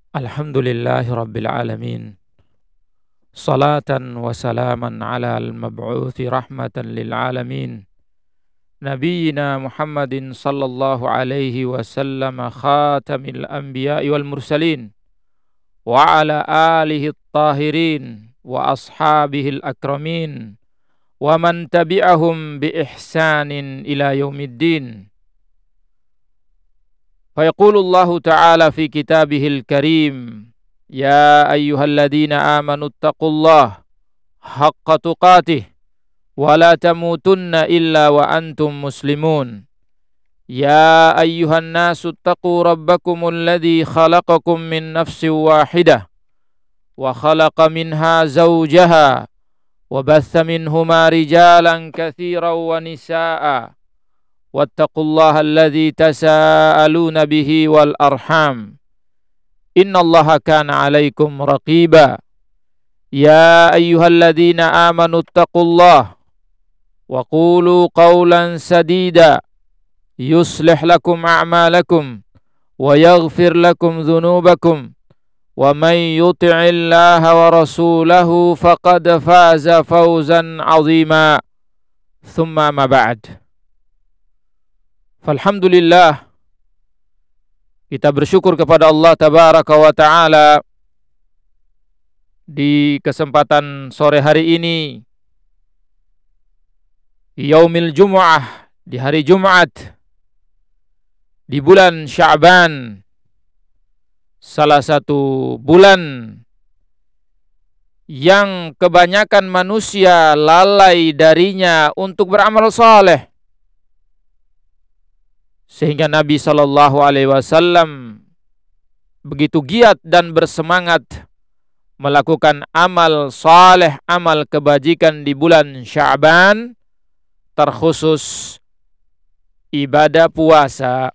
Alhamdulillahi Rabbil Alamin. Salatan wa salaman ala al-mab'uthi rahmatan lil alamin. Nabiyyina Muhammadin sallallahu alaihi wasallam khatamil anbiya'i wal mursalin. Wa ala alihi at-tahirin wa ashabihi al-akramin. Wa man tabi'ahum bi ihsanin ila yaumiddin. فيقول الله تعالى في كتابه الكريم يا أيها الذين آمنوا اتقوا الله حق تقاته ولا تموتن إلا وأنتم مسلمون يا أيها الناس اتقوا ربكم الذي خلقكم من نفس واحدة وخلق منها زوجها وبث منهما رجالا كثيرا ونساء واتقوا الله الذي تساءلون به والأرحام إن الله كان عليكم رقيبا يا أيها الذين آمنوا اتقوا الله وقولوا قولا سديدا يصلح لكم أعمالكم ويغفر لكم ذنوبكم ومن يطع الله ورسوله فقد فاز فوزا عظيما ثم ما بعد. Alhamdulillah, kita bersyukur kepada Allah Tabaraka wa Ta'ala di kesempatan sore hari ini, Yaumil Jum'ah, di hari Jumat, di bulan Sya'ban, salah satu bulan yang kebanyakan manusia lalai darinya untuk beramal saleh. Sehingga Nabi SAW begitu giat dan bersemangat melakukan amal saleh, amal kebajikan di bulan Sya'ban, terkhusus ibadah puasa.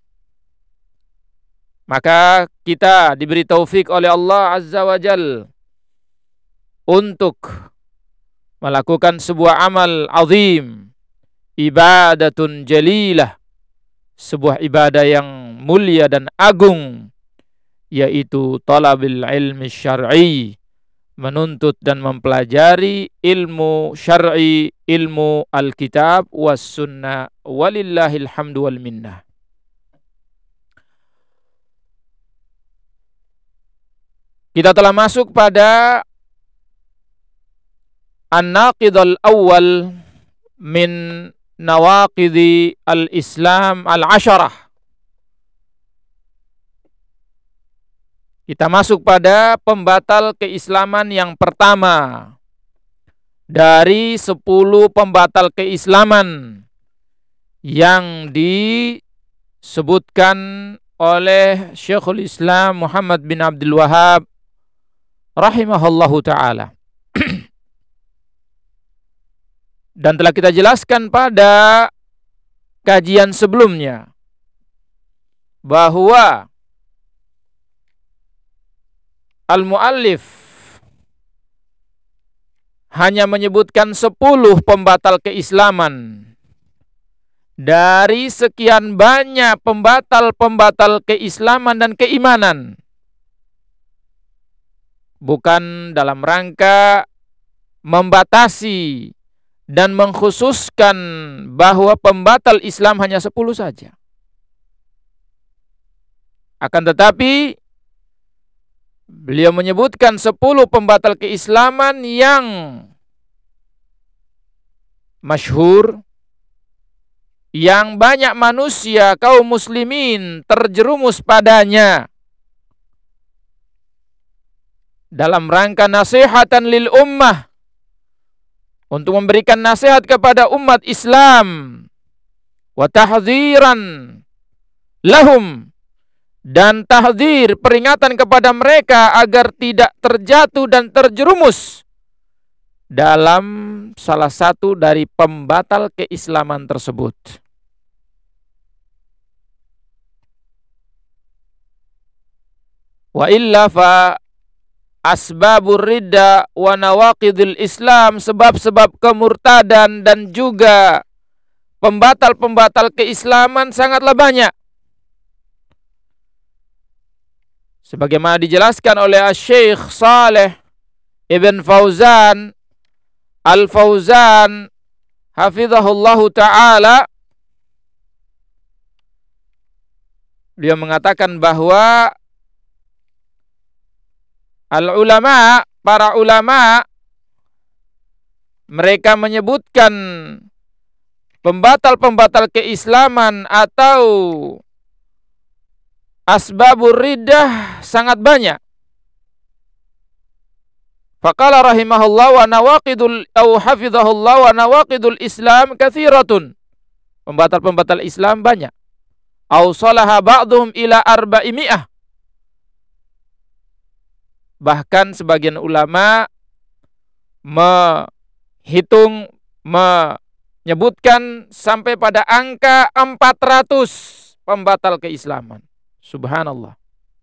Maka kita diberi taufik oleh Allah Azza wa Jal untuk melakukan sebuah amal azim, ibadatun jalilah, sebuah ibadah yang mulia dan agung, yaitu talabil ilmi syar'i, menuntut dan mempelajari ilmu syar'i, ilmu Alkitab was sunnah, walillahil hamdu wal minnah. Kita telah masuk pada an-naqid al-awwal min nawaqidhi al-Islam al-asharah. Kita masuk pada pembatal keislaman yang pertama dari 10 pembatal keislaman yang disebutkan oleh Syekhul Islam Muhammad bin Abdul Wahhab rahimahullahu ta'ala. Dan telah kita jelaskan pada kajian sebelumnya bahwa al-muallif hanya menyebutkan 10 pembatal keislaman dari sekian banyak pembatal-pembatal keislaman dan keimanan, bukan dalam rangka membatasi dan mengkhususkan bahwa pembatal Islam hanya 10 saja. Akan tetapi beliau menyebutkan 10 pembatal keislaman yang masyhur, yang banyak manusia kaum muslimin terjerumus padanya, dalam rangka nasihatan lil ummah, untuk memberikan nasihat kepada umat Islam, wa tahdziran lahum, dan tahdzir, peringatan kepada mereka agar tidak terjatuh dan terjerumus dalam salah satu dari pembatal keislaman tersebut. Wa illa fa asbabur ridda wa nawaqidul Islam, sebab-sebab kemurtadan dan juga pembatal-pembatal keislaman sangatlah banyak. Sebagaimana dijelaskan oleh Syekh Saleh Ibn Fauzan Al-Fauzan hafizahullahu ta'ala, dia mengatakan bahwa para ulama, mereka menyebutkan pembatal-pembatal keislaman atau asbabur riddah sangat banyak. Faqala rahimahullah wa nawaqidul au hafizahullah wa nawaqidul Islam katsiratun. Pembatal-pembatal Islam banyak. Awsalaha ba'dhum ila 400. Bahkan sebagian ulama menyebutkan sampai pada angka 400 pembatal keislaman. Subhanallah.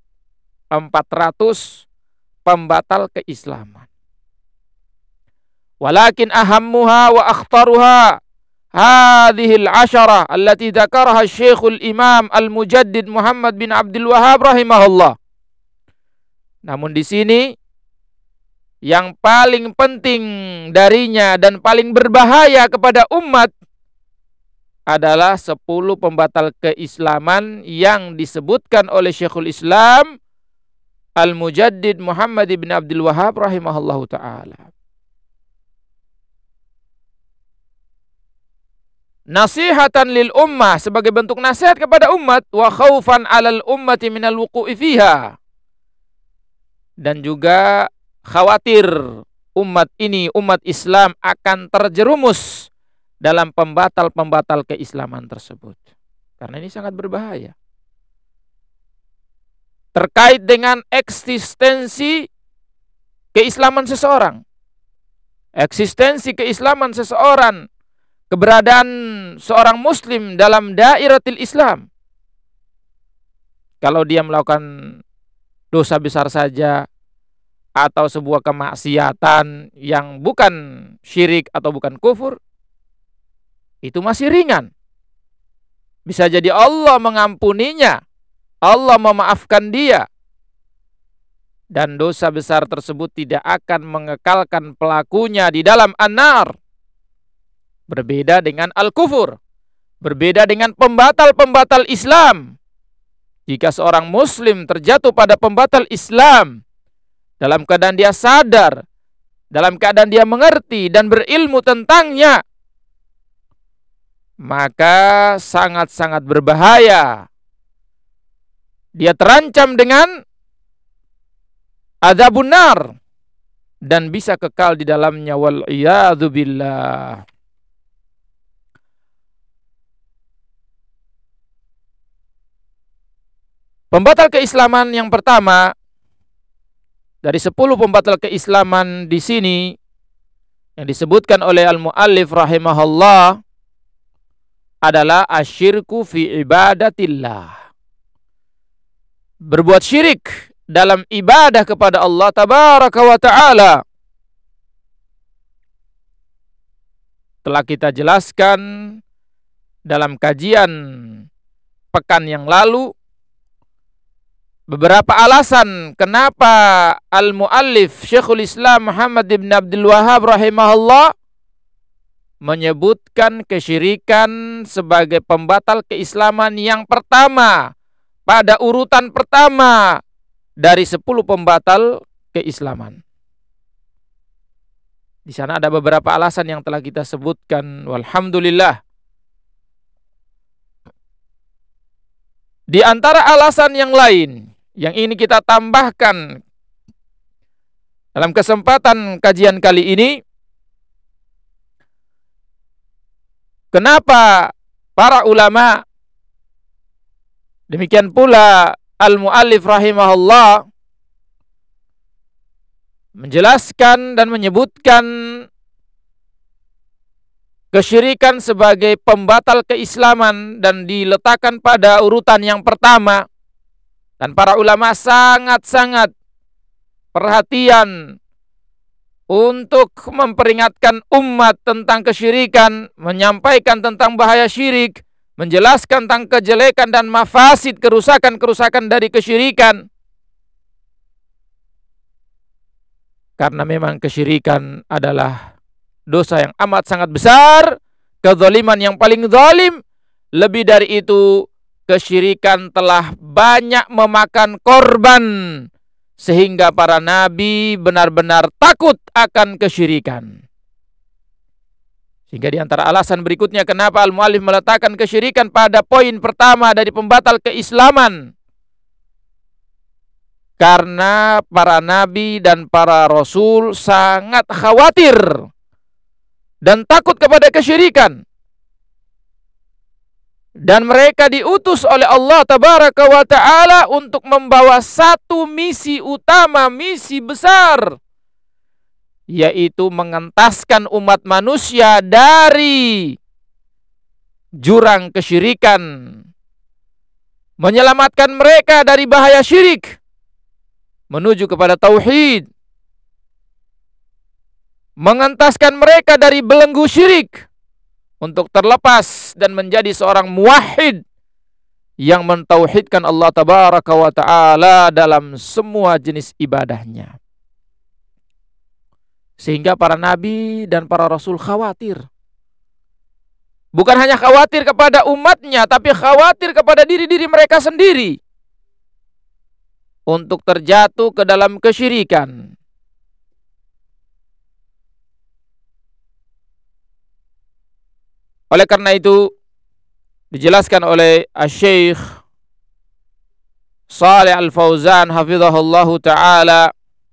400 pembatal keislaman. Walakin ahammuha wa akhtaruha hadhil asyarah allati dzakaraha Syekhul Imam Al-Mujaddid Muhammad bin Abdul Wahhab rahimahullah. Namun di sini yang paling penting darinya dan paling berbahaya kepada umat adalah 10 pembatal keislaman yang disebutkan oleh Syekhul Islam Al-Mujaddid Muhammad bin Abdul Wahhab rahimahullahu ta'ala. Nasihatan lil ummah, sebagai bentuk nasihat kepada umat, wa khaufan 'alal ummati minal wuqu'i fiha, dan juga khawatir umat ini, umat Islam akan terjerumus dalam pembatal-pembatal keislaman tersebut. Karena ini sangat berbahaya. Terkait dengan eksistensi keislaman seseorang. Eksistensi keislaman seseorang, keberadaan seorang muslim dalam dairatil Islam. Kalau dia melakukan dosa besar saja atau sebuah kemaksiatan yang bukan syirik atau bukan kufur, itu masih ringan. Bisa jadi Allah mengampuninya, Allah memaafkan dia, dan dosa besar tersebut tidak akan mengekalkan pelakunya di dalam an-nar. Berbeda dengan al-kufur, berbeda dengan pembatal-pembatal Islam. Jika seorang muslim terjatuh pada pembatal Islam, dalam keadaan dia sadar, dalam keadaan dia mengerti dan berilmu tentangnya, maka sangat-sangat berbahaya. Dia terancam dengan adzabun nar dan bisa kekal di dalamnya, wal iyadzu billah. Pembatal keislaman yang pertama dari 10 pembatal keislaman di sini yang disebutkan oleh al-muallif rahimahullah adalah asyirku fi ibadatillah. Berbuat syirik dalam ibadah kepada Allah tabaraka wa ta'ala. Telah kita jelaskan dalam kajian pekan yang lalu beberapa alasan kenapa al-muallif Syekhul Islam Muhammad bin Abdul Wahhab rahimahullah menyebutkan kesyirikan sebagai pembatal keislaman yang pertama, pada urutan pertama dari 10 pembatal keislaman. Di sana ada beberapa alasan yang telah kita sebutkan, walhamdulillah. Di antara alasan yang lain yang ini kita tambahkan dalam kesempatan kajian kali ini, kenapa para ulama, demikian pula al-muallif rahimahullah, menjelaskan dan menyebutkan kesyirikan sebagai pembatal keislaman dan diletakkan pada urutan yang pertama. Dan para ulama sangat-sangat perhatian untuk memperingatkan umat tentang kesyirikan, menyampaikan tentang bahaya syirik, menjelaskan tentang kejelekan dan mafasid, kerusakan-kerusakan dari kesyirikan. Karena memang kesyirikan adalah dosa yang amat sangat besar, kezaliman yang paling zalim. Lebih dari itu, kesyirikan telah banyak memakan korban, sehingga para nabi benar-benar takut akan kesyirikan. Sehingga di antara alasan berikutnya kenapa al-mu'allif meletakkan kesyirikan pada poin pertama dari pembatal keislaman. Karena para nabi dan para rasul sangat khawatir dan takut kepada kesyirikan. Dan mereka diutus oleh Allah Tabaraka wa Ta'ala untuk membawa satu misi utama, misi besar, yaitu mengentaskan umat manusia dari jurang kesyirikan, menyelamatkan mereka dari bahaya syirik, menuju kepada tauhid, mengentaskan mereka dari belenggu syirik, untuk terlepas dan menjadi seorang muwahhid yang mentauhidkan Allah Tabaraka wa Ta'ala dalam semua jenis ibadahnya. Sehingga para nabi dan para rasul khawatir. Bukan hanya khawatir kepada umatnya, tapi khawatir kepada diri-diri mereka sendiri untuk terjatuh ke dalam kesyirikan. Oleh karena itu, dijelaskan oleh Asy-Syaikh Shalih Al-Fauzan hafizahullahu ta'ala,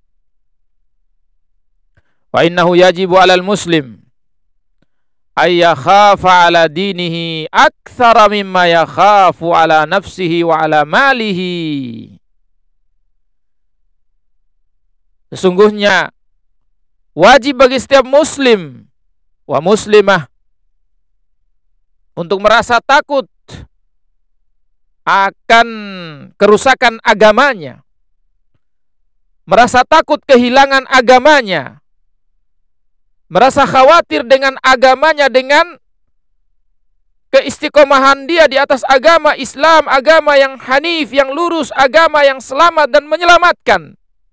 wa innahu yajibu 'alal muslim ay yakhafa 'ala dinihi aktsara mimma yakhafu 'ala nafsihi wa 'ala malihi. Sesungguhnya wajib bagi setiap muslim wa muslimah untuk merasa takut akan kerusakan agamanya, merasa takut kehilangan agamanya, merasa khawatir dengan agamanya, dengan keistiqomahan dia di atas agama Islam, agama yang hanif, yang lurus, agama yang selamat dan menyelamatkan.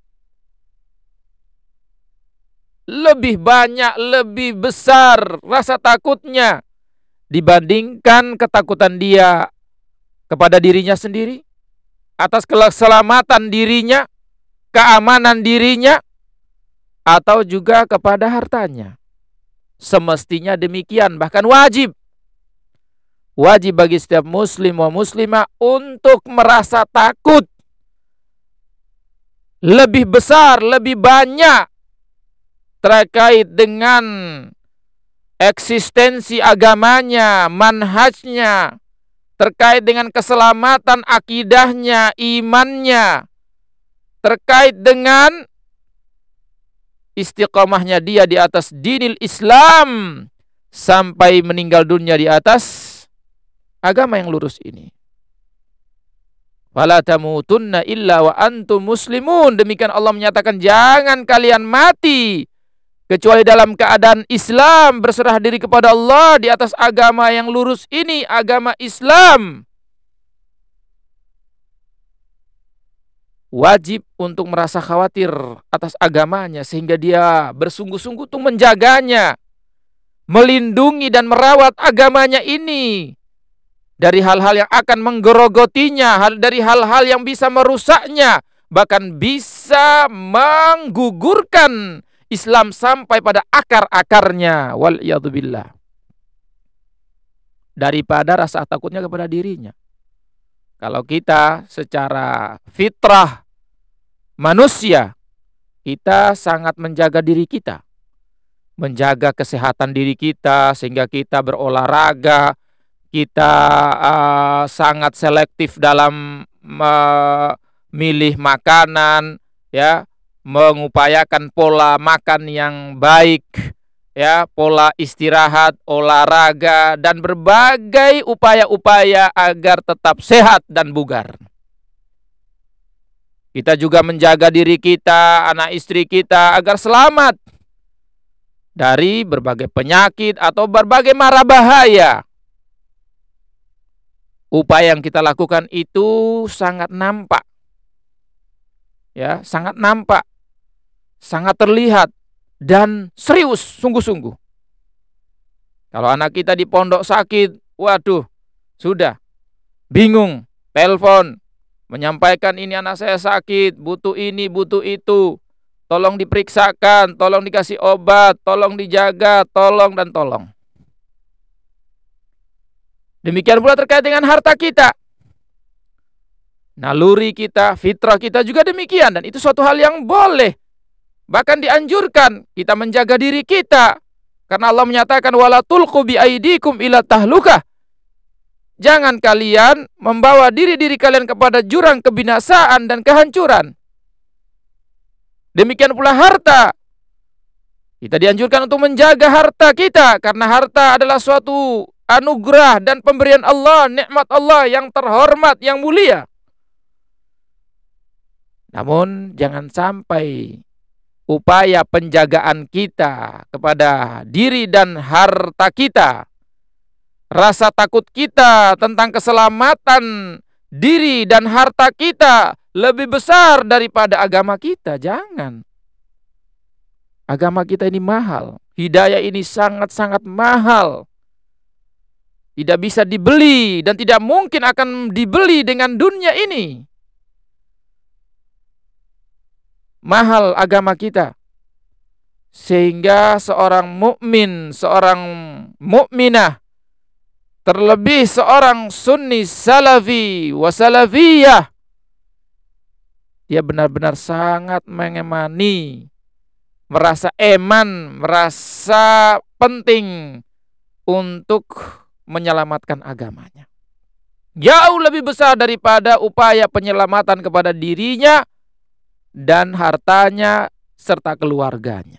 Lebih banyak, lebih besar rasa takutnya dibandingkan ketakutan dia kepada dirinya sendiri, atas keselamatan dirinya, keamanan dirinya, atau juga kepada hartanya. Semestinya demikian, bahkan wajib. Wajib bagi setiap muslim wa muslimah untuk merasa takut lebih besar, lebih banyak terkait dengan eksistensi agamanya, manhajnya, terkait dengan keselamatan akidahnya, imannya, terkait dengan istiqomahnya dia di atas dinil Islam sampai meninggal dunia di atas agama yang lurus ini. Fala tamutunna illa wa antum muslimun. Demikian Allah menyatakan, jangan kalian mati kecuali dalam keadaan Islam, berserah diri kepada Allah di atas agama yang lurus ini, agama Islam. Wajib untuk merasa khawatir atas agamanya, sehingga dia bersungguh-sungguh untuk menjaganya, melindungi dan merawat agamanya ini dari hal-hal yang akan menggerogotinya, dari hal-hal yang bisa merusaknya, bahkan bisa menggugurkan Islam sampai pada akar-akarnya, wal iyadzubillah, daripada rasa takutnya kepada dirinya. Kalau kita secara fitrah manusia, kita sangat menjaga diri kita, menjaga kesehatan diri kita, sehingga kita berolahraga, kita sangat selektif dalam memilih makanan, ya, mengupayakan pola makan yang baik, ya, pola istirahat, olahraga, dan berbagai upaya-upaya agar tetap sehat dan bugar. Kita juga menjaga diri kita, anak istri kita agar selamat dari berbagai penyakit atau berbagai mara bahaya. Upaya yang kita lakukan itu sangat nampak, ya, sangat nampak. sangat terlihat dan serius sungguh-sungguh. Kalau anak kita di pondok sakit, waduh, sudah bingung, telepon, menyampaikan ini anak saya sakit, butuh ini, butuh itu, tolong diperiksakan, tolong dikasih obat, tolong dijaga, tolong dan tolong. Demikian pula terkait dengan harta kita. Naluri kita, fitrah kita juga demikian. Dan itu suatu hal yang boleh. Bahkan dianjurkan kita menjaga diri kita. Karena Allah menyatakan, wala tulqu bi aidikum ila tahlukah. Jangan kalian membawa diri-diri kalian kepada jurang kebinasaan dan kehancuran. Demikian pula harta. Kita dianjurkan untuk menjaga harta kita. Karena harta adalah suatu anugerah dan pemberian Allah, nikmat Allah yang terhormat, yang mulia. Namun jangan sampai upaya penjagaan kita kepada diri dan harta kita, rasa takut kita tentang keselamatan diri dan harta kita lebih besar daripada agama kita. Jangan. Agama kita ini mahal. Hidayah ini sangat-sangat mahal. Tidak bisa dibeli dan tidak mungkin akan dibeli dengan dunia ini. Mahal agama kita. Sehingga seorang mukmin, seorang mukminah, terlebih seorang sunni salafi wa salafiyah, dia benar-benar sangat mengemani, merasa eman, merasa penting untuk menyelamatkan agamanya. Jauh lebih besar daripada upaya penyelamatan kepada dirinya dan hartanya serta keluarganya.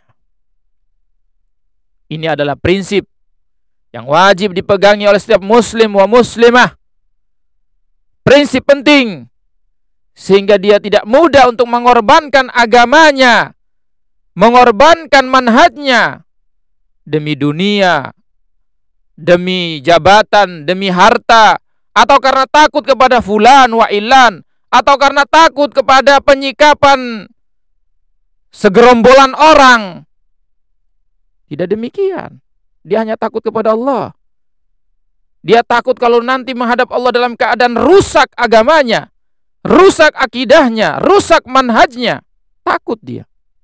Ini adalah prinsip yang wajib dipegangi oleh setiap muslim wa muslimah. Prinsip penting sehingga dia tidak mudah untuk mengorbankan agamanya, mengorbankan manhajnya demi dunia, demi jabatan, demi harta, atau karena takut kepada fulan wa ilan, atau karena takut kepada penyikapan segerombolan orang. Tidak demikian. Dia hanya takut kepada Allah. Dia takut kalau nanti menghadap Allah dalam keadaan rusak agamanya, rusak akidahnya, rusak manhajnya. Takut dia.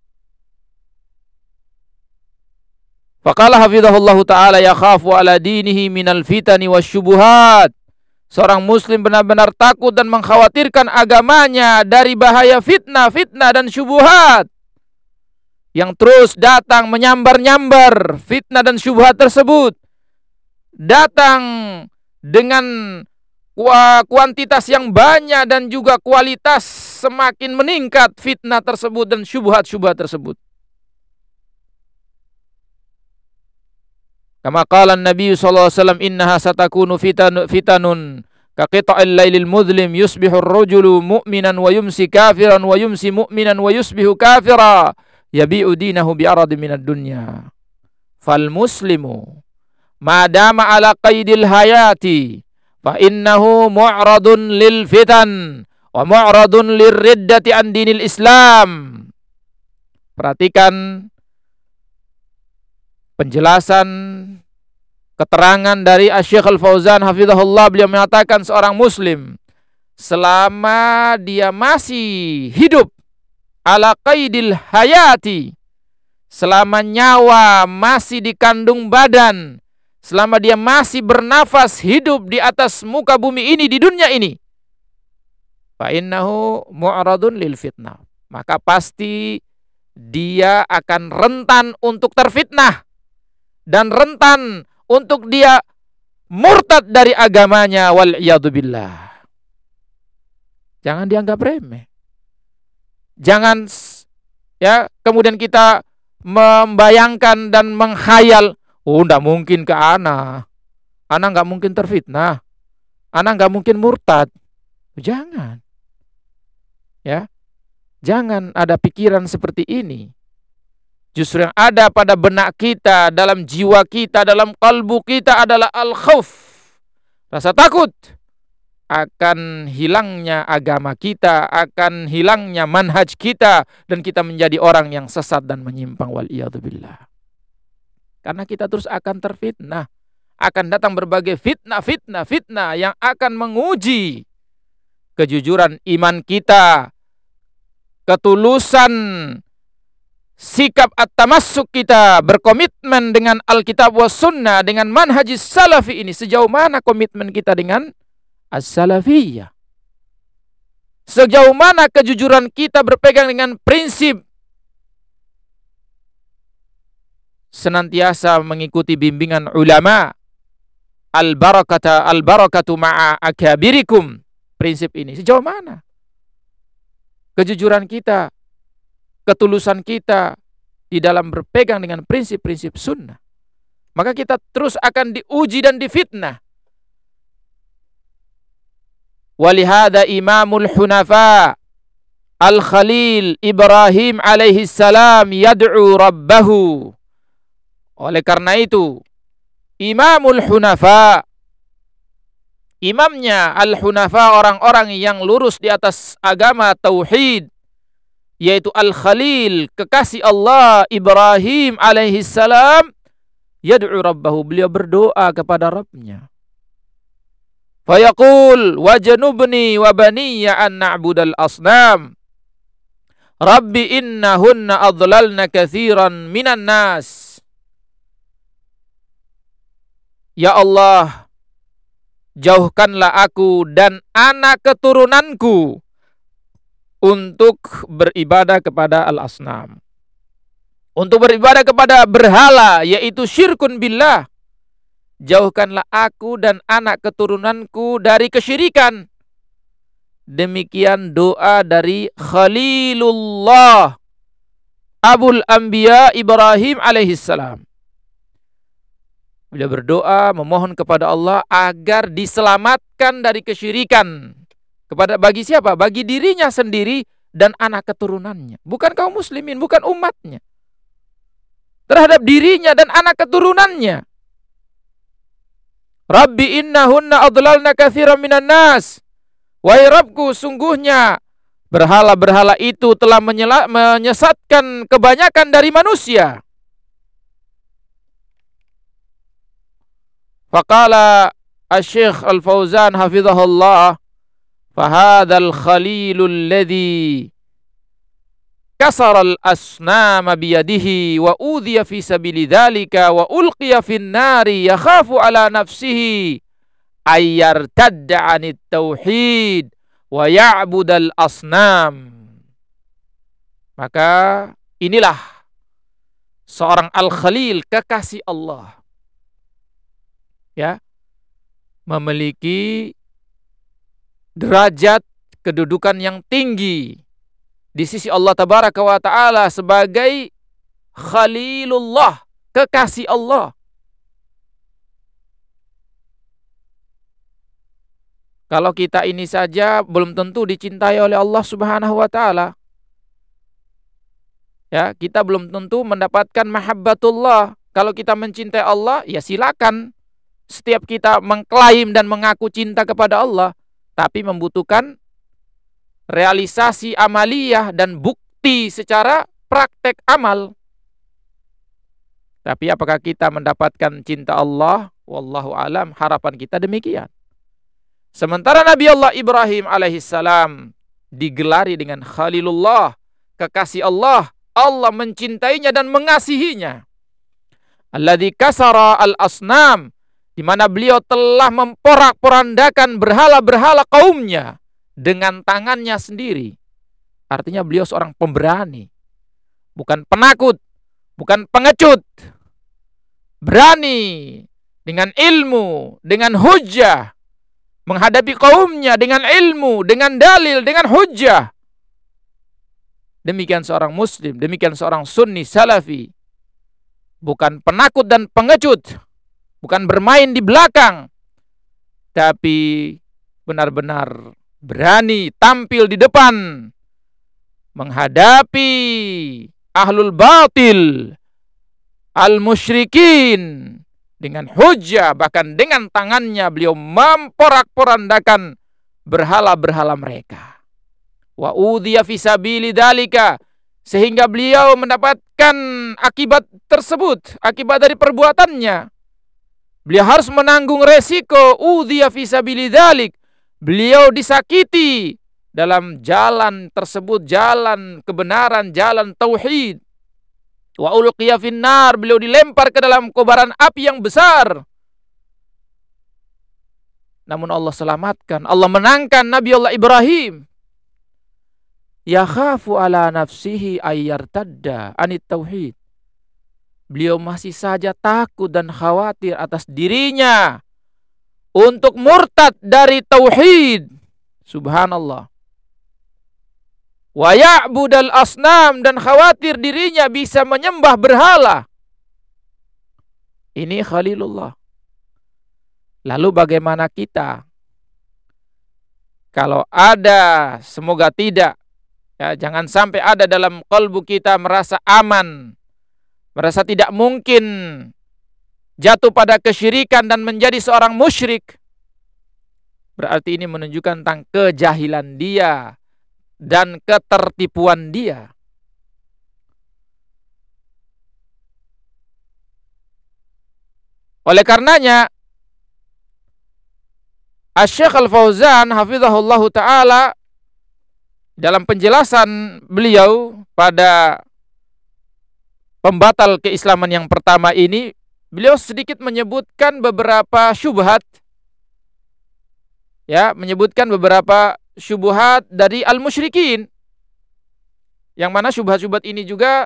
Faqala hafizahullahu ta'ala yakhafu ala dinihi minal fitani wasyubuhat. Seorang muslim benar-benar takut dan mengkhawatirkan agamanya dari bahaya fitnah dan syubhat yang terus datang menyambar-nyambar. Fitnah dan syubhat tersebut datang dengan kuantitas yang banyak dan juga kualitas semakin meningkat. Fitnah tersebut dan syubhat tersebut. Kama qala Nabi sallallahu alaihi wasallam, innaha satakunu fitanun ka qita'il lailil mudlim yusbihu ar-rajulu mu'minan wa yumsi kafiran wa yumsi mu'minan wa yusbihu kafira yabi'u dinahu bi'aradin minad dunya. Fal muslimu ma dama ala qaidil hayati fa innahu mu'radun lil fitan wa mu'radun lirriddati an dinil Islam. Perhatikan penjelasan keterangan dari Asy-Syaikh Al-Fauzan hafizahullah. Beliau mengatakan seorang muslim selama dia masih hidup ala qaidil hayati, selama nyawa masih di kandung badan, selama dia masih bernafas hidup di atas muka bumi ini, di dunia ini, fa innahu mu'radun lil fitnah, maka pasti dia akan rentan untuk terfitnah dan rentan untuk dia murtad dari agamanya, wal iyadu billah. Jangan dianggap remeh. Jangan ya kemudian kita membayangkan dan menghayal, oh enggak mungkin ke ana enggak mungkin terfitnah, ana enggak mungkin murtad. Jangan. Ya. Jangan ada pikiran seperti ini. Justru yang ada pada benak kita, dalam jiwa kita, dalam kalbu kita adalah al-khauf, rasa takut akan hilangnya agama kita, akan hilangnya manhaj kita, dan kita menjadi orang yang sesat dan menyimpang, waliyadzubillah. Karena kita terus akan terfitnah, akan datang berbagai fitnah yang akan menguji kejujuran iman kita, ketulusan sikap at-tamassuk kita, berkomitmen dengan Alkitab wa Sunnah, dengan manhajis salafi ini. Sejauh mana komitmen kita dengan as-salafiyah? Sejauh mana kejujuran kita berpegang dengan prinsip senantiasa mengikuti bimbingan ulama, al-barakatu ma'a akabirikum. Prinsip ini sejauh mana kejujuran kita, ketulusan kita di dalam berpegang dengan prinsip-prinsip sunnah. Maka kita terus akan diuji dan difitnah. Walihada imamul hunafa al-khalil Ibrahim alaihi salam yad'u rabbahu. Oleh karena itu, imamul hunafa, imamnya al-hunafa, orang-orang yang lurus di atas agama tauhid, yaitu al-khalil, kekasih Allah Ibrahim alaihi salam, yad'u rabbahu, beliau berdoa kepada Rabbnya. Fayaqul wajnubni wa baniya an na'budal asnam. Rabbi innahunna adlalna katsiran minan nas. Ya Allah, jauhkanlah aku dan anak keturunanku untuk beribadah kepada al-asnam, untuk beribadah kepada berhala, yaitu syirkun billah. Jauhkanlah aku dan anak keturunanku dari kesyirikan. Demikian doa dari Khalilullah Abul Anbiya Ibrahim alaihissalam. Beliau berdoa memohon kepada Allah agar diselamatkan dari kesyirikan. Bagi siapa? Bagi dirinya sendiri dan anak keturunannya. Bukan kaum muslimin, bukan umatnya. Terhadap dirinya dan anak keturunannya. Rabbi innahunna adlalna katsiran minan nas. Wahai Rabbku, sungguhnya berhala-berhala itu telah menyesatkan kebanyakan dari manusia. Faqala Asy-Syaikh Al-Fauzan hafizahullah, fahadzal khalilul ladzi kasara al-asnama biyadihi wa udhiya fi sabili dzalika wa ulqiya fin nari yakhafu ala nafsihi ayyartadda 'anit tauhid wa ya'budal asnam. Maka inilah seorang al-khalil, kekasih Allah, ya, memiliki derajat kedudukan yang tinggi di sisi Allah tabaraka wa ta'ala sebagai Khalilullah, kekasih Allah. Kalau kita ini saja belum tentu dicintai oleh Allah subhanahu wa ta'ala, ya, kita belum tentu mendapatkan mahabbatullah. Kalau kita mencintai Allah, ya silakan. Setiap kita mengklaim dan mengaku cinta kepada Allah, tapi membutuhkan realisasi amaliyah dan bukti secara praktek amal. Tapi apakah kita mendapatkan cinta Allah? Wallahu alam, harapan kita demikian. Sementara Nabi Allah Ibrahim alaihissalam digelari dengan Khalilullah, kekasih Allah. Allah mencintainya dan mengasihinya. Alladzi kasara al-asnam, di mana beliau telah memporak-porandakan berhala-berhala kaumnya dengan tangannya sendiri. Artinya beliau seorang pemberani, bukan penakut, bukan pengecut. Berani dengan ilmu, dengan hujjah, menghadapi kaumnya dengan ilmu, dengan dalil, dengan hujjah. Demikian seorang muslim, demikian seorang sunni salafi. Bukan penakut dan pengecut, bukan bermain di belakang, tapi benar-benar berani tampil di depan, menghadapi ahlul batil, al-musyrikin dengan hujjah. Bahkan dengan tangannya beliau memporak-porandakan berhala-berhala mereka. Wa udhiya fi sabili dzalika, sehingga beliau mendapatkan akibat tersebut, akibat dari perbuatannya. Beliau harus menanggung resiko udhiya fi sabili dzalik. Beliau disakiti dalam jalan tersebut, jalan kebenaran, jalan tauhid. Wa ulqiya finnar, beliau dilempar ke dalam kobaran api yang besar. Namun Allah selamatkan, Allah menangkan Nabi Allah Ibrahim. Yakhafu ala nafsihi ayyartadda anit tauhid. Beliau masih saja takut dan khawatir atas dirinya untuk murtad dari tauhid. Subhanallah. Wa ya'budal asnam, dan khawatir dirinya bisa menyembah berhala. Ini Khalilullah. Lalu bagaimana kita? Kalau ada, semoga tidak, ya, jangan sampai ada dalam kalbu kita merasa aman, merasa tidak mungkin jatuh pada kesyirikan dan menjadi seorang musyrik. Berarti ini menunjukkan tentang kejahilan dia dan ketertipuan dia. Oleh karenanya, Asy-Syaikh Al-Fauzan hafizahullahu taala dalam penjelasan beliau pada pembatal keislaman yang pertama ini, beliau sedikit menyebutkan beberapa syubhat, ya, menyebutkan beberapa syubhat dari al-musyrikin, yang mana syubhat-syubhat ini juga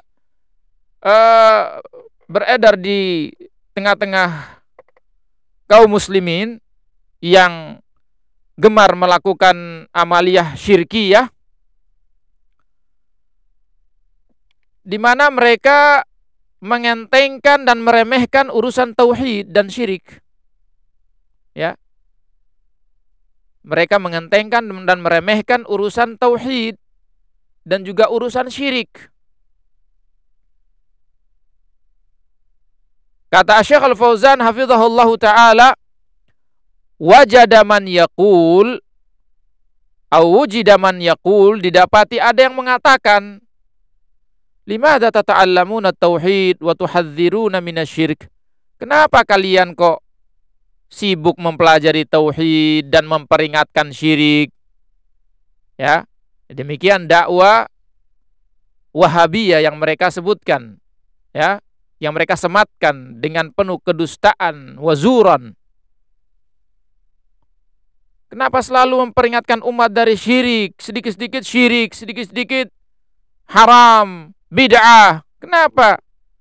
beredar di tengah-tengah kaum muslimin yang gemar melakukan amaliyah syirkiyah, di mana mereka mengentengkan dan meremehkan urusan tauhid dan syirik. Ya. Mereka mengentengkan dan meremehkan urusan tauhid dan juga urusan syirik. Kata Syekh Al-Fauzan hafizahullahu taala, wajada man yaqul, au wujida man yaqul, didapati ada yang mengatakan, limadza tata'allamuna tauhid wa tuhadziruna minasyirik? Kenapa kalian kok sibuk mempelajari tauhid dan memperingatkan syirik? Ya, demikian dakwah Wahabiyah yang mereka sebutkan, ya, yang mereka sematkan dengan penuh kedustaan, wazuran. Kenapa selalu memperingatkan umat dari syirik, sedikit-sedikit syirik, sedikit-sedikit haram, bid'ah? Kenapa?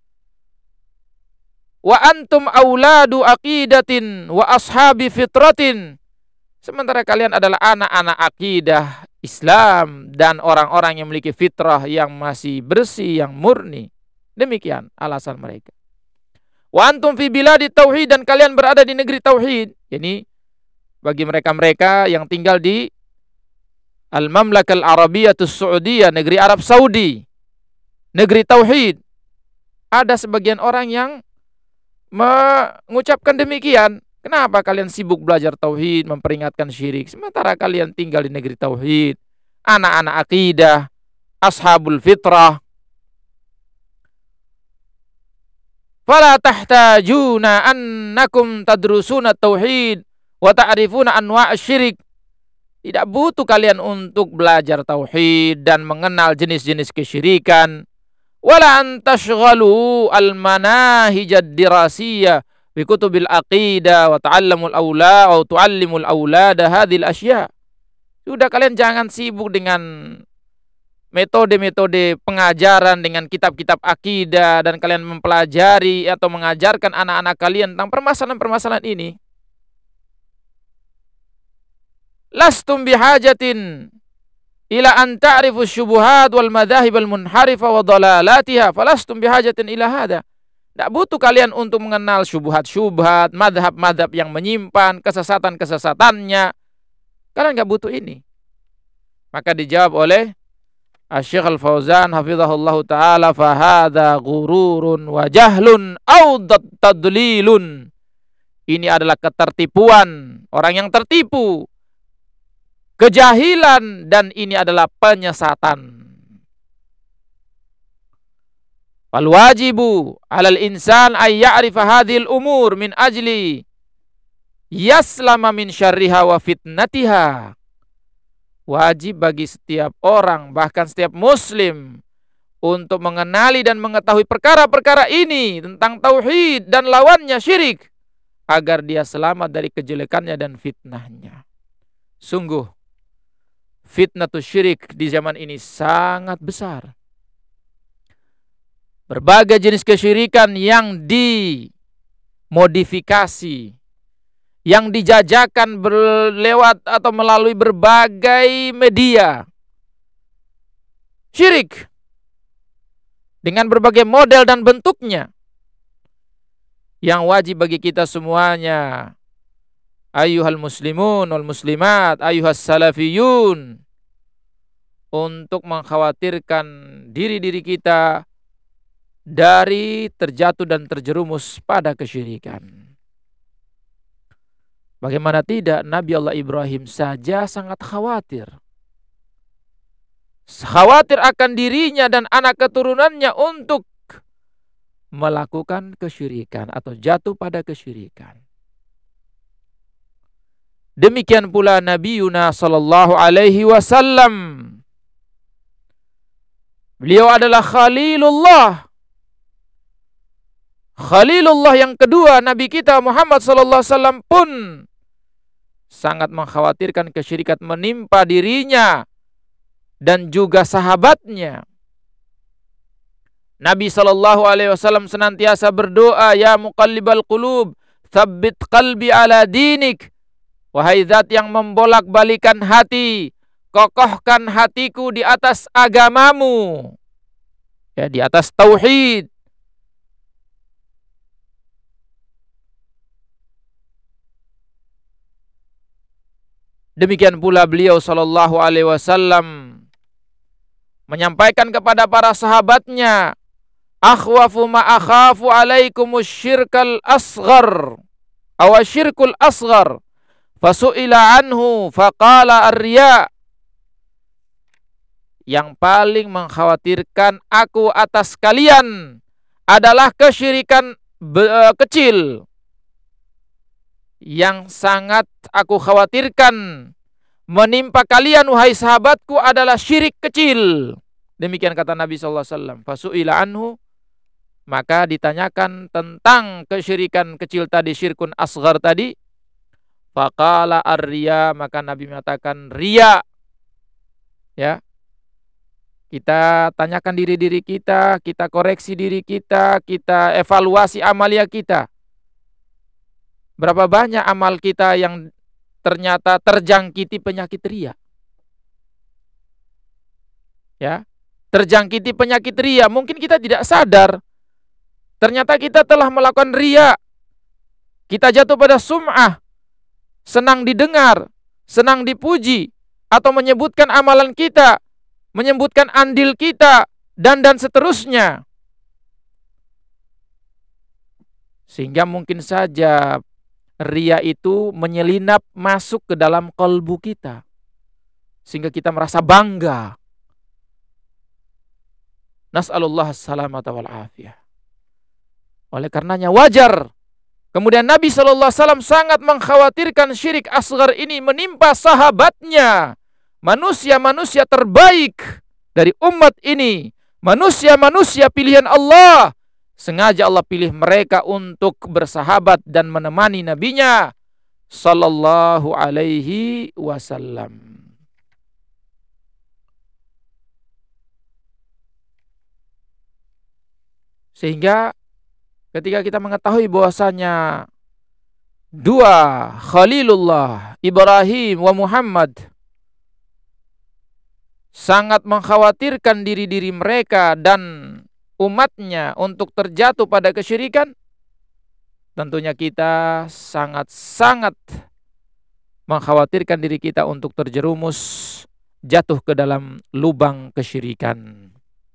Wa antum auladu aqidatin wa ashabi fitratin. Sementara kalian adalah anak-anak akidah Islam dan orang-orang yang memiliki fitrah yang masih bersih, yang murni. Demikian alasan mereka. Wa antum fi biladi tauhid, dan kalian berada di negeri tauhid. Ini bagi mereka-mereka yang tinggal di Al-Mamlakah Al-Arabiyatus Saudiyah, negeri Arab Saudi, negeri tauhid. Ada sebagian orang yang mengucapkan demikian. Kenapa kalian sibuk belajar tauhid, memperingatkan syirik, sementara kalian tinggal di negeri tauhid, anak-anak akidah, ashabul fitrah? Fala tahtajuna annakum tadrusuna tauhid wa ta'rifuna anwa' syirik. Tidak butuh kalian untuk belajar tauhid dan mengenal jenis-jenis kesyirikan. Wala antashghalu al-manahijad dirasiyah bi kutubil aqidah wa ta'allamul aula wa tu'allimul aulada hadhil asya. Sudah, kalian jangan sibuk dengan metode-metode pengajaran, dengan kitab-kitab akidah, dan kalian mempelajari atau mengajarkan anak-anak kalian tentang permasalahan-permasalahan ini. Lastum bihajatin ila an ta'rifu syubuhat wal madahib al munharifa wa dhalalatiha, falastum bihajatin ila hada. Tidak butuh kalian untuk mengenal syubhat-syubhat, madhab-madhab yang menyimpan, kesesatan-kesesatannya. Kalian nggak butuh ini. Maka dijawab oleh Asy-Syaikh Al-Fauzan hafizahullahu taala, fahadha ghururun wa jahlun aw tadlilun. Ini adalah ketertipuan, orang yang tertipu, kejahilan, dan ini adalah penyesatan. Fal wajibu 'alal insan ay ya'rifa hadhil umur min ajli yaslama min syarriha wa fitnatiha. Wajib bagi setiap orang, bahkan setiap muslim, untuk mengenali dan mengetahui perkara-perkara ini tentang tauhid dan lawannya syirik, agar dia selamat dari kejelekannya dan fitnahnya. Sungguh fitnatus syirik di zaman ini sangat besar. Berbagai jenis kesyirikan yang dimodifikasi, yang dijajakan lewat atau melalui berbagai media. Syirik dengan berbagai model dan bentuknya, yang wajib bagi kita semuanya, ayyuhal muslimun wal muslimat, ayyuhas salafiyun, untuk mengkhawatirkan diri-diri kita dari terjatuh dan terjerumus pada kesyirikan. Bagaimana tidak, Nabi Allah Ibrahim saja sangat khawatir. Khawatir akan dirinya dan anak keturunannya untuk melakukan kesyirikan atau jatuh pada kesyirikan. Demikian pula Nabi Yunus sallallahu alaihi wasallam. Beliau adalah Khalilullah. Khalilullah yang kedua, Nabi kita Muhammad sallallahu alaihi wasallam pun sangat mengkhawatirkan kesyirikan menimpa dirinya dan juga sahabatnya. Nabi sallallahu alaihi wasallam senantiasa berdoa, ya muqallibal qulub, tsabbit qalbi ala dinik. Wahai zat yang membolak-balikan hati, kokohkan hatiku di atas agamamu. Ya, di atas tauhid. Demikian pula beliau sallallahu alaihi wasallam menyampaikan kepada para sahabatnya, akhwafu ma akhafu alaikumus syirkal asghar aw syirkul asghar, fasu'ila anhu faqala ar-riya. Yang paling mengkhawatirkan aku atas kalian adalah kesyirikan kecil. Yang sangat aku khawatirkan menimpa kalian wahai sahabatku adalah syirik kecil. Demikian kata Nabi sallallahu alaihi wasallam. Fasu'ila anhu, maka ditanyakan tentang kesyirikan kecil tadi, syirkun asghar tadi. Faqala ar-riya, maka Nabi mengatakan riya. Ya. Kita tanyakan diri-diri kita, kita koreksi diri kita, kita evaluasi amalia kita. Berapa banyak amal kita yang ternyata terjangkiti penyakit riya? Ya, terjangkiti penyakit riya. Mungkin kita tidak sadar. Ternyata kita telah melakukan riya. Kita jatuh pada sum'ah, senang didengar, senang dipuji, atau menyebutkan amalan kita, menyebutkan andil kita, dan seterusnya. Sehingga mungkin saja riya itu menyelinap masuk ke dalam kalbu kita, sehingga kita merasa bangga. Nas'alullah as-salamata wal afiyah. Oleh karenanya wajar kemudian Nabi SAW sangat mengkhawatirkan syirik asghar ini menimpa sahabatnya, manusia-manusia terbaik dari umat ini, manusia-manusia pilihan Allah. Sengaja Allah pilih mereka untuk bersahabat dan menemani nabinya sallallahu alaihi wasallam. Sehingga ketika kita mengetahui bahwasanya dua Khalilullah, Ibrahim wa Muhammad, sangat mengkhawatirkan diri-diri mereka dan umatnya untuk terjatuh pada kesyirikan, tentunya kita sangat-sangat mengkhawatirkan diri kita untuk terjerumus jatuh ke dalam lubang kesyirikan.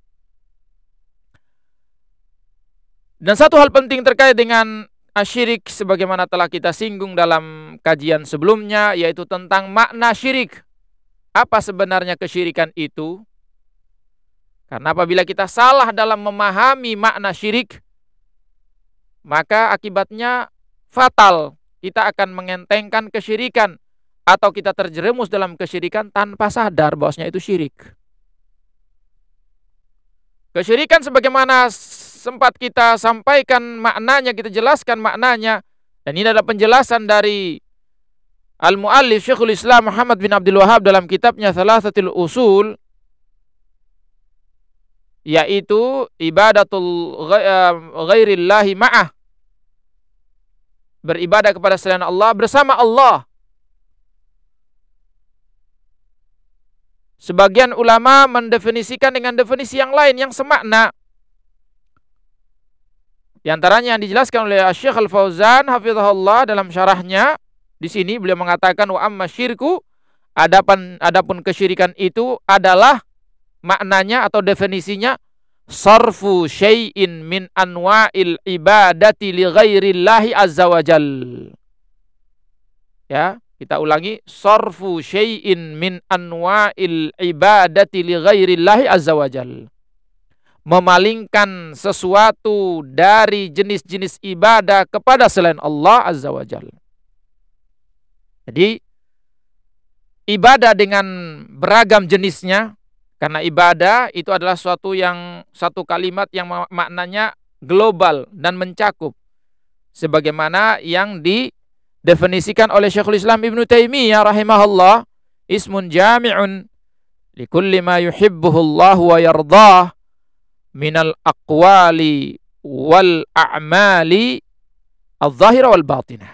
Dan satu hal penting terkait dengan syirik sebagaimana telah kita singgung dalam kajian sebelumnya, yaitu tentang makna syirik. Apa sebenarnya kesyirikan itu? Karena apabila kita salah dalam memahami makna syirik, maka akibatnya fatal. Kita akan mengentengkan kesyirikan atau kita terjerumus dalam kesyirikan tanpa sadar bahwasanya itu syirik. Kesyirikan sebagaimana sempat kita sampaikan maknanya, kita jelaskan maknanya, dan ini adalah penjelasan dari Al-Mu'allif Syekhul Islam Muhammad bin Abdul Wahhab dalam kitabnya Thalathatul Usul, yaitu ibadatul ghairillahi ma'ah, beribadah kepada selain Allah bersama Allah. Sebagian ulama mendefinisikan dengan definisi yang lain yang semakna. Di antaranya yang dijelaskan oleh Syekh Al-Fauzan hafizahullah dalam syarahnya, di sini beliau mengatakan wa amma syirku, adapun kesyirikan itu adalah maknanya atau definisinya sarfu syai'in min anwa'il ibadati li ghairillahi azza wajal. Ya, kita ulangi, sarfu syai'in min anwa'il ibadati li ghairillahi azza wajal. Memalingkan sesuatu dari jenis-jenis ibadah kepada selain Allah azza wajal. Jadi ibadah dengan beragam jenisnya, karena ibadah itu adalah satu kalimat yang maknanya global dan mencakup, sebagaimana yang didefinisikan oleh Syekhul Islam Ibnu Taimiyah rahimahullah, ismun jami'un likulli ma yuhibbuhu Allah wa yardah minal aqwali wal a'mali al-zahira wal batinah.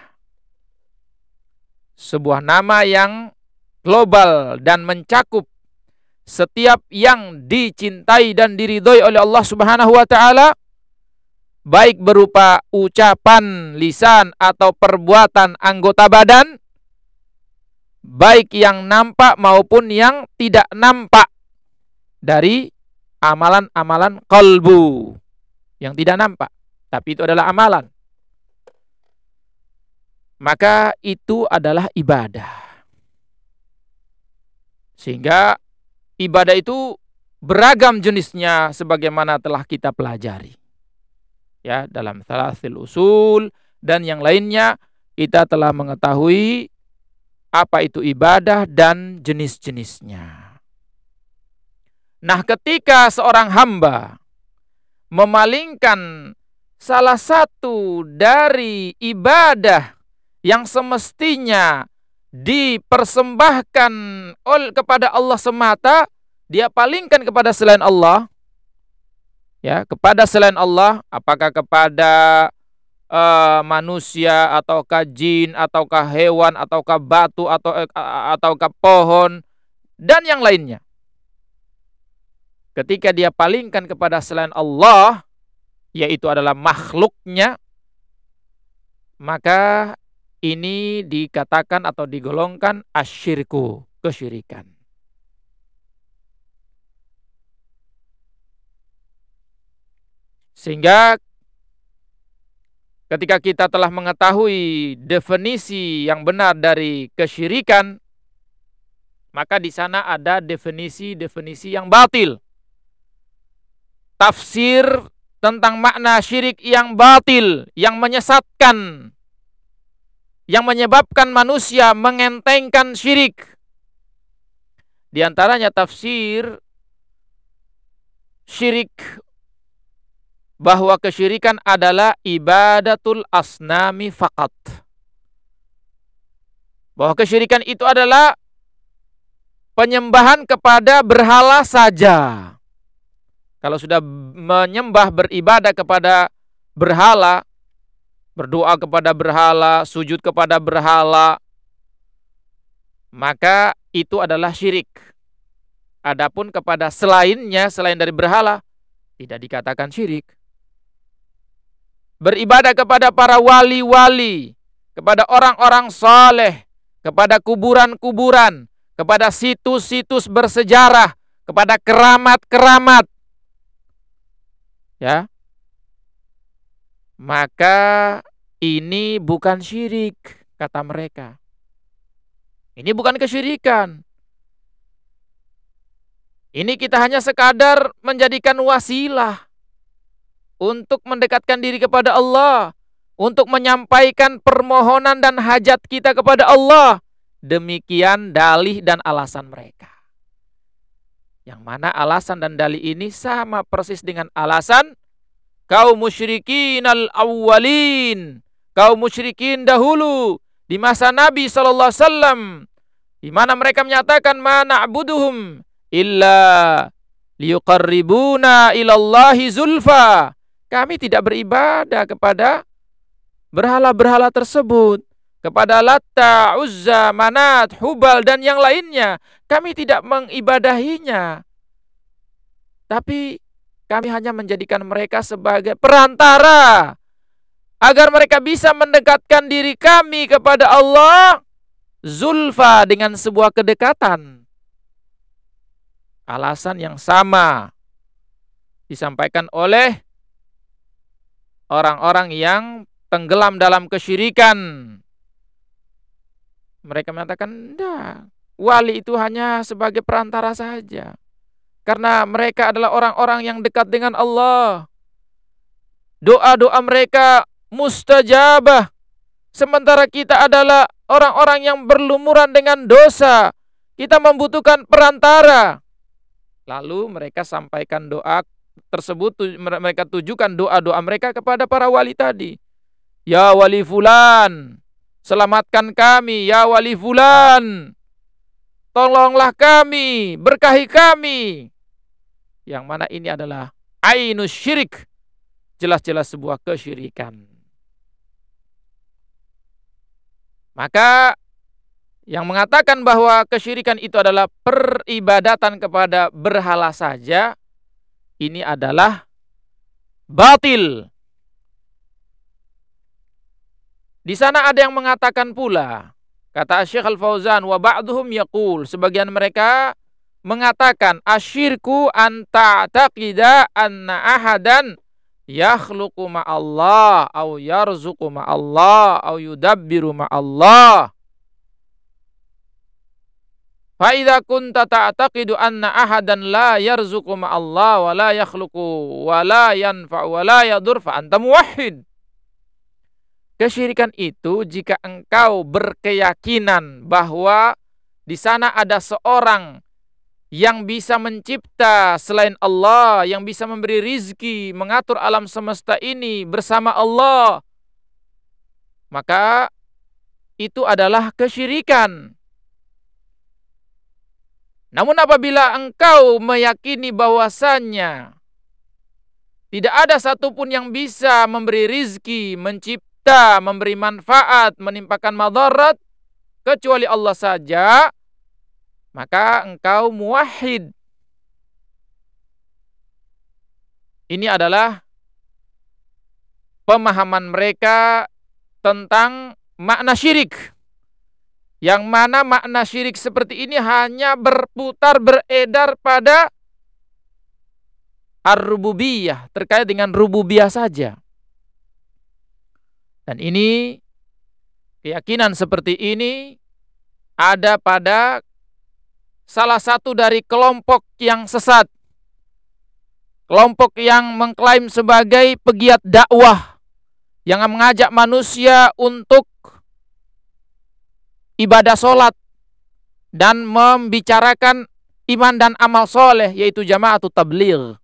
Sebuah nama yang global dan mencakup setiap yang dicintai dan diridhoi oleh Allah Subhanahu wa taala, baik berupa ucapan lisan atau perbuatan anggota badan, baik yang nampak maupun yang tidak nampak dari amalan-amalan qalbu yang tidak nampak, tapi itu adalah amalan. Maka itu adalah ibadah. Sehingga ibadah itu beragam jenisnya sebagaimana telah kita pelajari. Ya, dalam Thalathatul Usul dan yang lainnya kita telah mengetahui apa itu ibadah dan jenis-jenisnya. Nah, ketika seorang hamba memalingkan salah satu dari ibadah yang semestinya dipersembahkan kepada Allah semata, dia palingkan kepada selain Allah, ya, kepada selain Allah, apakah kepada manusia ataukah jin ataukah hewan ataukah batu ataukah pohon dan yang lainnya. Ketika dia palingkan kepada selain Allah, yaitu adalah makhluknya, maka ini dikatakan atau digolongkan asyirku, kesyirikan. Sehingga ketika kita telah mengetahui definisi yang benar dari kesyirikan, maka di sana ada definisi-definisi yang batil. Tafsir tentang makna syirik yang batil, yang menyesatkan, yang menyebabkan manusia mengentengkan syirik. Di antaranya tafsir syirik bahwa kesyirikan adalah ibadatul asnami faqat. Bahwa kesyirikan itu adalah penyembahan kepada berhala saja. Kalau sudah menyembah, beribadah kepada berhala, berdoa kepada berhala, sujud kepada berhala, maka itu adalah syirik. Adapun kepada selainnya, selain dari berhala, tidak dikatakan syirik. Beribadah kepada para wali-wali, kepada orang-orang saleh, kepada kuburan-kuburan, kepada situs-situs bersejarah, kepada keramat-keramat, ya, maka ini bukan syirik, kata mereka. Ini bukan kesyirikan. Ini kita hanya sekadar menjadikan wasilah untuk mendekatkan diri kepada Allah, untuk menyampaikan permohonan dan hajat kita kepada Allah. Demikian dalih dan alasan mereka. Yang mana alasan dan dalih ini sama persis dengan alasan kaum musyrikin al-awwalin, kaum musyrikin dahulu di masa Nabi SAW, di mana mereka menyatakan ma na'buduhum illa liyuqarribuna ilallahi zulfa. Kami tidak beribadah kepada berhala-berhala tersebut, kepada Latta, Uzza, Manat, Hubal dan yang lainnya. Kami tidak mengibadahinya, tapi kami hanya menjadikan mereka sebagai perantara agar mereka bisa mendekatkan diri kami kepada Allah, zulfa, dengan sebuah kedekatan. Alasan yang sama disampaikan oleh orang-orang yang tenggelam dalam kesyirikan. Mereka mengatakan, enggak, wali itu hanya sebagai perantara saja. Karena mereka adalah orang-orang yang dekat dengan Allah. Doa-doa mereka mustajabah. Sementara kita adalah orang-orang yang berlumuran dengan dosa. Kita membutuhkan perantara. Lalu mereka sampaikan doa tersebut, mereka tujukan doa-doa mereka kepada para wali tadi. Ya wali fulan, selamatkan kami. Ya wali fulan, tolonglah kami, berkahi kami. Yang mana ini adalah ainus syirik, jelas-jelas sebuah kesyirikan. Maka yang mengatakan bahwa kesyirikan itu adalah peribadatan kepada berhala saja, ini adalah batil. Di sana ada yang mengatakan pula, kata Syekh Al-Fauzan, wa ba'duhum yaqul, sebagian mereka mengatakan asyirku an ta'taqida anna ahadan yakhluqu ma'allah au yarzuqu ma'allah au yudabbiru ma'allah. Fa idza kunta ta'taqidu anna ahadan la yarzuqu ma'allah wa la yakhluqu wa la yanfa'u wa la yadur fa anta muwahhid. Kesyirikan itu jika engkau berkeyakinan bahwa di sana ada seorang yang bisa mencipta selain Allah, yang bisa memberi rizki, mengatur alam semesta ini bersama Allah, maka itu adalah kesyirikan. Namun apabila engkau meyakini bahwasannya tidak ada satupun yang bisa memberi rizki, mencipta, memberi manfaat, menimpakan madarat kecuali Allah saja, maka engkau muwahhid. Ini adalah pemahaman mereka tentang makna syirik. Yang mana makna syirik seperti ini hanya berputar, beredar pada ar-rububiyah, terkait dengan rububiyah saja. Dan ini, keyakinan seperti ini ada pada salah satu dari kelompok yang sesat. Kelompok yang mengklaim sebagai pegiat dakwah, yang mengajak manusia untuk ibadah sholat dan membicarakan iman dan amal soleh, yaitu Jama'atut Tabligh,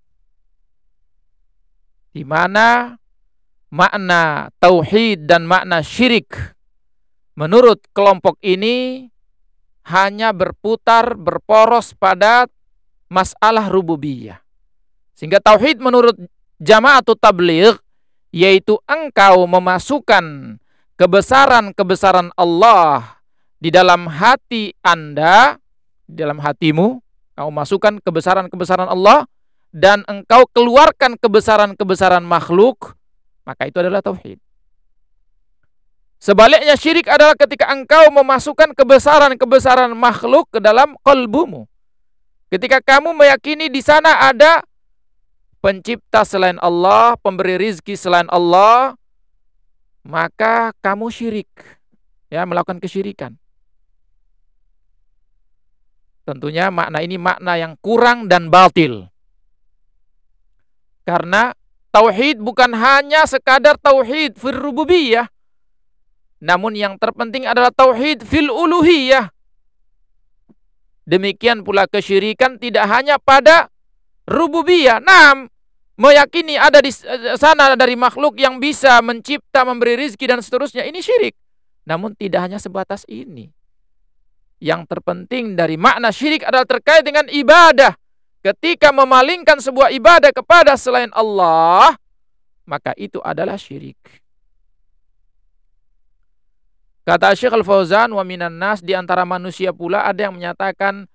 di mana makna tauhid dan makna syirik menurut kelompok ini hanya berputar, berporos pada masalah rububiyah. Sehingga tauhid menurut Jama'atut Tabligh yaitu engkau memasukkan kebesaran-kebesaran Allah di dalam hati Anda, di dalam hatimu, kau masukkan kebesaran-kebesaran Allah dan engkau keluarkan kebesaran-kebesaran makhluk, maka itu adalah tauhid. Sebaliknya syirik adalah ketika engkau memasukkan kebesaran-kebesaran makhluk ke dalam qalbumu. Ketika kamu meyakini di sana ada pencipta selain Allah, pemberi rizki selain Allah, maka kamu syirik, ya, melakukan kesyirikan. Tentunya makna ini makna yang kurang dan batil. Karena tauhid bukan hanya sekadar tauhid fil rububiyah, namun yang terpenting adalah tauhid fil uluhiyah. Demikian pula kesyirikan tidak hanya pada rububiyah. Naam, meyakini ada di sana dari makhluk yang bisa mencipta, memberi rizki dan seterusnya, ini syirik. Namun tidak hanya sebatas ini. Yang terpenting dari makna syirik adalah terkait dengan ibadah. Ketika memalingkan sebuah ibadah kepada selain Allah, maka itu adalah syirik. Kata Syekh Al-Fauzan, wa minan nas, di antara manusia pula ada yang menyatakan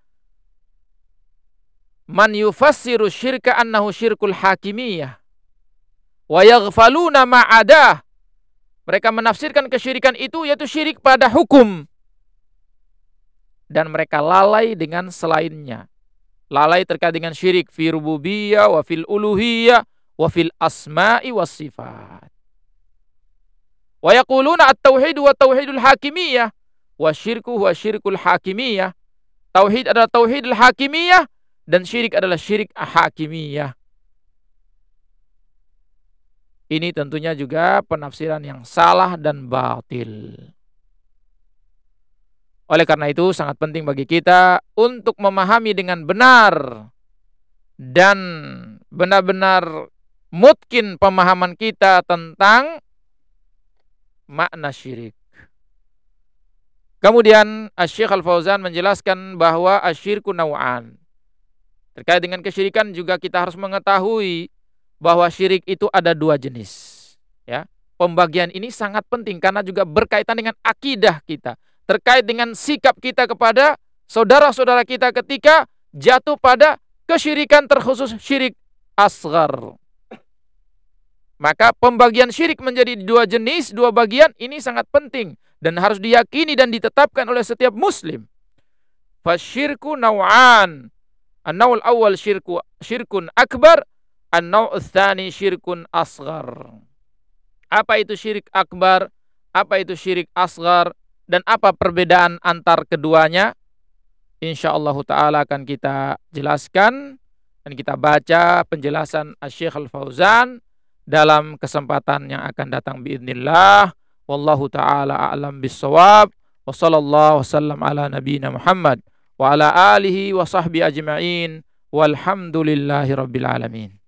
man yufassiru syirka annahu syirkul hakimiyah wa yaghfaluna ma'adah. Mereka menafsirkan kesyirikan itu yaitu syirik pada hukum, dan mereka lalai dengan selainnya. Lalai terkait dengan syirik fi rububiyah wa fil uluhiyah wa fil asma'i was sifat. Wa yaquluna at-tauhid wa tauhidul hakimiyah wa syirku wa syirkul hakimiyah. Tauhid adalah tauhidul hakimiyah dan syirik adalah syirik hakimiyah. Ini tentunya juga penafsiran yang salah dan batil. Oleh karena itu sangat penting bagi kita untuk memahami dengan benar dan benar-benar mungkin pemahaman kita tentang makna syirik. Kemudian Syekh Al-Fauzan menjelaskan bahwa asyirku naw'an. Terkait dengan kesyirikan juga kita harus mengetahui bahwa syirik itu ada dua jenis. Ya, pembagian ini sangat penting karena juga berkaitan dengan akidah kita. Terkait dengan sikap kita kepada saudara-saudara kita ketika jatuh pada kesyirikan, terkhusus syirik asghar. Maka pembagian syirik menjadi dua jenis, dua bagian, ini sangat penting dan harus diyakini dan ditetapkan oleh setiap muslim. Fasyirku naw'an. An-naw'ul awal syirkun akbar, an-naw'ul tsani syirkun asghar. Apa itu syirik akbar? Apa itu syirik asghar? Dan apa perbedaan antar keduanya? InsyaAllah ta'ala akan kita jelaskan dan kita baca penjelasan Syekh Al-Fauzan dalam kesempatan yang akan datang biidznillah. Wallahu ta'ala a'lam bissawab. Wa sallallahu wasallam ala nabiyina Muhammad wa ala alihi wa sahbihi ajma'in. Walhamdulillahi rabbil alamin.